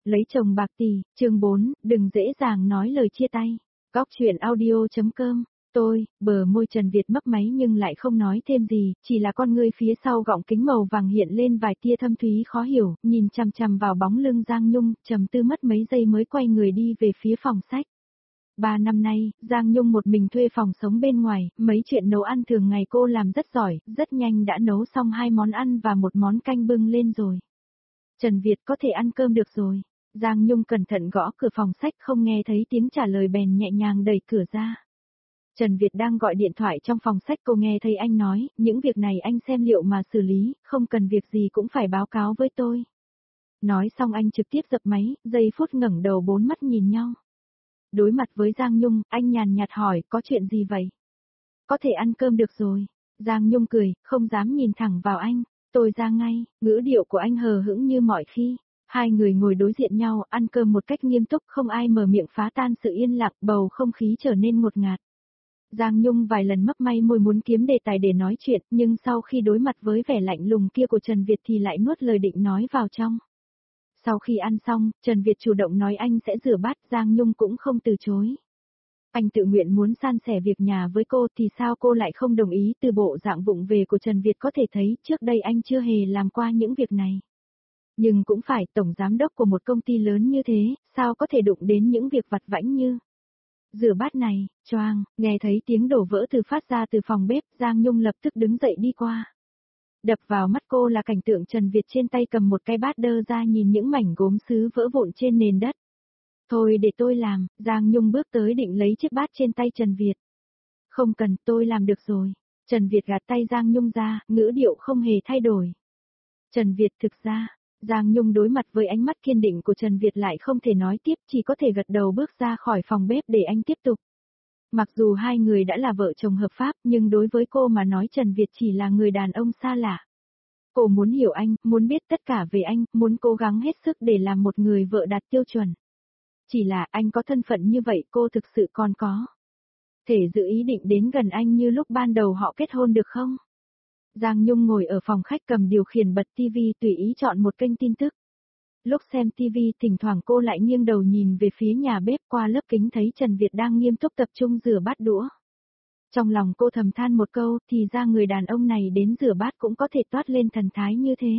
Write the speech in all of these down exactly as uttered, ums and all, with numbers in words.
Lấy chồng bạc tỷ, chương bốn, đừng dễ dàng nói lời chia tay. Góc chuyện audio.com, tôi, bờ môi Trần Việt mấp máy nhưng lại không nói thêm gì, chỉ là con ngươi phía sau gọng kính màu vàng hiện lên vài tia thâm thúy khó hiểu, nhìn chằm chằm vào bóng lưng Giang Nhung, trầm tư mất mấy giây mới quay người đi về phía phòng sách. Ba năm nay, Giang Nhung một mình thuê phòng sống bên ngoài, mấy chuyện nấu ăn thường ngày cô làm rất giỏi, rất nhanh đã nấu xong hai món ăn và một món canh bưng lên rồi. Trần Việt có thể ăn cơm được rồi. Giang Nhung cẩn thận gõ cửa phòng sách không nghe thấy tiếng trả lời bèn nhẹ nhàng đẩy cửa ra. Trần Việt đang gọi điện thoại trong phòng sách, cô nghe thấy anh nói, những việc này anh xem liệu mà xử lý, không cần việc gì cũng phải báo cáo với tôi. Nói xong anh trực tiếp dập máy, giây phút ngẩng đầu bốn mắt nhìn nhau. Đối mặt với Giang Nhung, anh nhàn nhạt hỏi, có chuyện gì vậy? Có thể ăn cơm được rồi. Giang Nhung cười, không dám nhìn thẳng vào anh. Tôi ra ngay, ngữ điệu của anh hờ hững như mọi khi. Hai người ngồi đối diện nhau, ăn cơm một cách nghiêm túc, không ai mở miệng phá tan sự yên lặng, bầu không khí trở nên ngột ngạt. Giang Nhung vài lần mấp may môi muốn kiếm đề tài để nói chuyện, nhưng sau khi đối mặt với vẻ lạnh lùng kia của Trần Việt thì lại nuốt lời định nói vào trong. Sau khi ăn xong, Trần Việt chủ động nói anh sẽ rửa bát, Giang Nhung cũng không từ chối. Anh tự nguyện muốn san sẻ việc nhà với cô thì sao cô lại không đồng ý? Từ bộ dạng vụng về của Trần Việt có thể thấy trước đây anh chưa hề làm qua những việc này. Nhưng cũng phải, tổng giám đốc của một công ty lớn như thế, sao có thể đụng đến những việc vặt vãnh như rửa bát này. Choang, nghe thấy tiếng đổ vỡ từ phát ra từ phòng bếp, Giang Nhung lập tức đứng dậy đi qua. Đập vào mắt cô là cảnh tượng Trần Việt trên tay cầm một cái bát đơ ra nhìn những mảnh gốm sứ vỡ vụn trên nền đất. Thôi để tôi làm, Giang Nhung bước tới định lấy chiếc bát trên tay Trần Việt. Không cần, tôi làm được rồi. Trần Việt gạt tay Giang Nhung ra, ngữ điệu không hề thay đổi. Trần Việt thực ra, Giang Nhung đối mặt với ánh mắt kiên định của Trần Việt lại không thể nói tiếp, chỉ có thể gật đầu bước ra khỏi phòng bếp để anh tiếp tục. Mặc dù hai người đã là vợ chồng hợp pháp, nhưng đối với cô mà nói Trần Việt chỉ là người đàn ông xa lạ. Cô muốn hiểu anh, muốn biết tất cả về anh, muốn cố gắng hết sức để làm một người vợ đạt tiêu chuẩn. Chỉ là anh có thân phận như vậy cô thực sự còn có thể giữ ý định đến gần anh như lúc ban đầu họ kết hôn được không? Giang Nhung ngồi ở phòng khách cầm điều khiển bật tivi tùy ý chọn một kênh tin tức. Lúc xem tivi thỉnh thoảng cô lại nghiêng đầu nhìn về phía nhà bếp qua lớp kính thấy Trần Việt đang nghiêm túc tập trung rửa bát đũa. Trong lòng cô thầm than một câu thì ra người đàn ông này đến rửa bát cũng có thể toát lên thần thái như thế.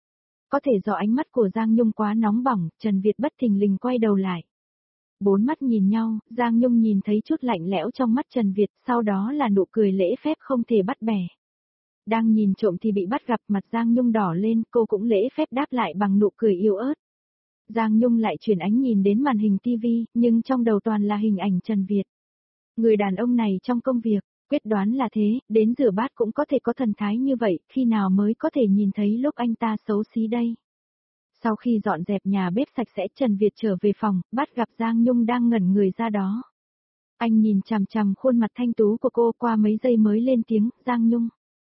Có thể do ánh mắt của Giang Nhung quá nóng bỏng, Trần Việt bất thình lình quay đầu lại. Bốn mắt nhìn nhau, Giang Nhung nhìn thấy chút lạnh lẽo trong mắt Trần Việt, sau đó là nụ cười lễ phép không thể bắt bẻ. Đang nhìn trộm thì bị bắt gặp, mặt Giang Nhung đỏ lên, cô cũng lễ phép đáp lại bằng nụ cười yếu ớt. Giang Nhung lại chuyển ánh nhìn đến màn hình tivi, nhưng trong đầu toàn là hình ảnh Trần Việt. Người đàn ông này trong công việc, quyết đoán là thế, đến rửa bát cũng có thể có thần thái như vậy, khi nào mới có thể nhìn thấy lúc anh ta xấu xí đây. Sau khi dọn dẹp nhà bếp sạch sẽ, Trần Việt trở về phòng, bắt gặp Giang Nhung đang ngẩn người ra đó. Anh nhìn chằm chằm khuôn mặt thanh tú của cô qua mấy giây mới lên tiếng, Giang Nhung.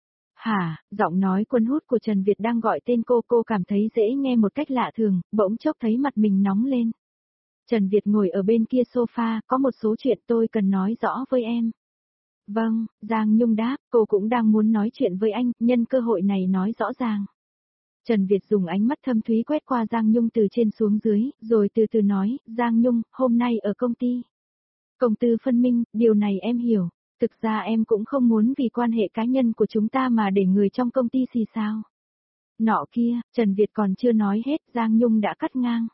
Hả, giọng nói cuốn hút của Trần Việt đang gọi tên cô, cô cảm thấy dễ nghe một cách lạ thường, bỗng chốc thấy mặt mình nóng lên. Trần Việt ngồi ở bên kia sofa, có một số chuyện tôi cần nói rõ với em. Vâng, Giang Nhung đáp, cô cũng đang muốn nói chuyện với anh, nhân cơ hội này nói rõ ràng. Trần Việt dùng ánh mắt thâm thúy quét qua Giang Nhung từ trên xuống dưới, rồi từ từ nói, Giang Nhung, hôm nay ở công ty. Công tư phân minh, điều này em hiểu. Thực ra em cũng không muốn vì quan hệ cá nhân của chúng ta mà để người trong công ty xì xào. Nọ kia, Trần Việt còn chưa nói hết, Giang Nhung đã cắt ngang.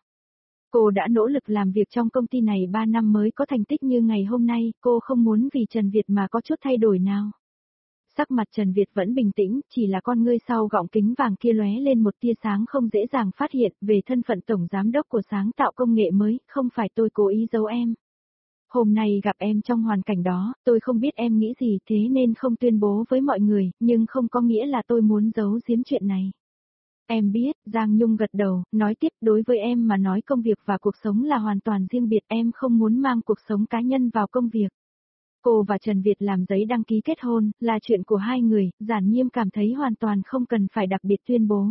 Cô đã nỗ lực làm việc trong công ty này ba năm mới có thành tích như ngày hôm nay, cô không muốn vì Trần Việt mà có chút thay đổi nào. Sắc mặt Trần Việt vẫn bình tĩnh, chỉ là con ngươi sau gọng kính vàng kia lóe lên một tia sáng không dễ dàng phát hiện về thân phận tổng giám đốc của sáng tạo công nghệ mới, không phải tôi cố ý giấu em. Hôm nay gặp em trong hoàn cảnh đó, tôi không biết em nghĩ gì thế nên không tuyên bố với mọi người, nhưng không có nghĩa là tôi muốn giấu giếm chuyện này. Em biết, Giang Nhung gật đầu, nói tiếp, đối với em mà nói công việc và cuộc sống là hoàn toàn riêng biệt, em không muốn mang cuộc sống cá nhân vào công việc. Cô và Trần Việt làm giấy đăng ký kết hôn, là chuyện của hai người, Giản Nhiêm cảm thấy hoàn toàn không cần phải đặc biệt tuyên bố.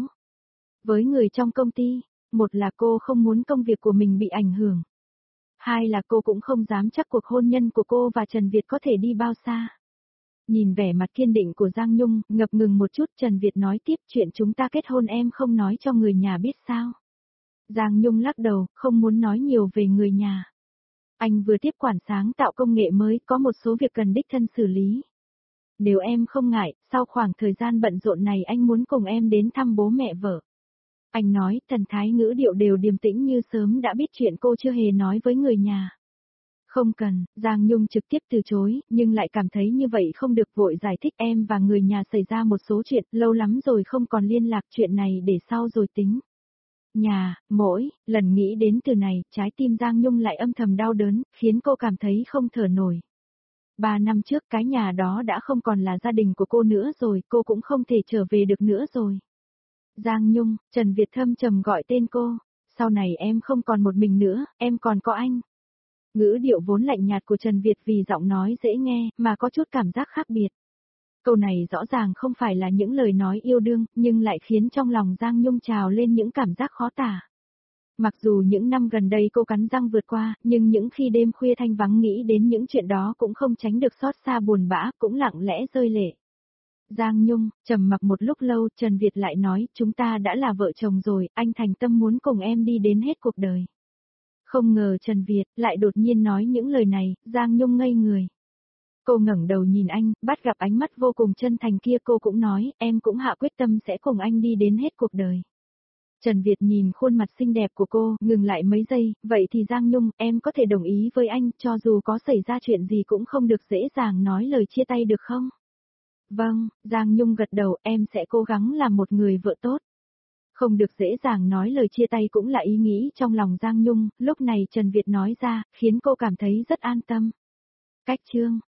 Với người trong công ty, một là cô không muốn công việc của mình bị ảnh hưởng. Hai là cô cũng không dám chắc cuộc hôn nhân của cô và Trần Việt có thể đi bao xa. Nhìn vẻ mặt kiên định của Giang Nhung, ngập ngừng một chút, Trần Việt nói tiếp, chuyện chúng ta kết hôn em không nói cho người nhà biết sao. Giang Nhung lắc đầu, không muốn nói nhiều về người nhà. Anh vừa tiếp quản sáng tạo công nghệ mới, có một số việc cần đích thân xử lý. Nếu em không ngại, sau khoảng thời gian bận rộn này anh muốn cùng em đến thăm bố mẹ vợ. Anh nói, thần thái ngữ điệu đều điềm tĩnh như sớm đã biết chuyện cô chưa hề nói với người nhà. Không cần, Giang Nhung trực tiếp từ chối, nhưng lại cảm thấy như vậy không được, vội giải thích em và người nhà xảy ra một số chuyện, lâu lắm rồi không còn liên lạc, chuyện này để sau rồi tính. Nhà, mỗi, lần nghĩ đến từ này, trái tim Giang Nhung lại âm thầm đau đớn, khiến cô cảm thấy không thở nổi. Ba năm trước cái nhà đó đã không còn là gia đình của cô nữa rồi, cô cũng không thể trở về được nữa rồi. Giang Nhung, Trần Việt thâm trầm gọi tên cô, sau này em không còn một mình nữa, em còn có anh. Ngữ điệu vốn lạnh nhạt của Trần Việt vì giọng nói dễ nghe, mà có chút cảm giác khác biệt. Câu này rõ ràng không phải là những lời nói yêu đương, nhưng lại khiến trong lòng Giang Nhung trào lên những cảm giác khó tả. Mặc dù những năm gần đây cô cắn răng vượt qua, nhưng những khi đêm khuya thanh vắng nghĩ đến những chuyện đó cũng không tránh được xót xa buồn bã, cũng lặng lẽ rơi lệ. Giang Nhung, trầm mặc một lúc lâu, Trần Việt lại nói, chúng ta đã là vợ chồng rồi, anh thành tâm muốn cùng em đi đến hết cuộc đời. Không ngờ Trần Việt lại đột nhiên nói những lời này, Giang Nhung ngây người. Cô ngẩng đầu nhìn anh, bắt gặp ánh mắt vô cùng chân thành kia, cô cũng nói, em cũng hạ quyết tâm sẽ cùng anh đi đến hết cuộc đời. Trần Việt nhìn khuôn mặt xinh đẹp của cô, ngừng lại mấy giây, vậy thì Giang Nhung, em có thể đồng ý với anh, cho dù có xảy ra chuyện gì cũng không được dễ dàng nói lời chia tay được không? Vâng, Giang Nhung gật đầu, em sẽ cố gắng làm một người vợ tốt. Không được dễ dàng nói lời chia tay cũng là ý nghĩ trong lòng Giang Nhung, lúc này Trần Việt nói ra, khiến cô cảm thấy rất an tâm. Cách chương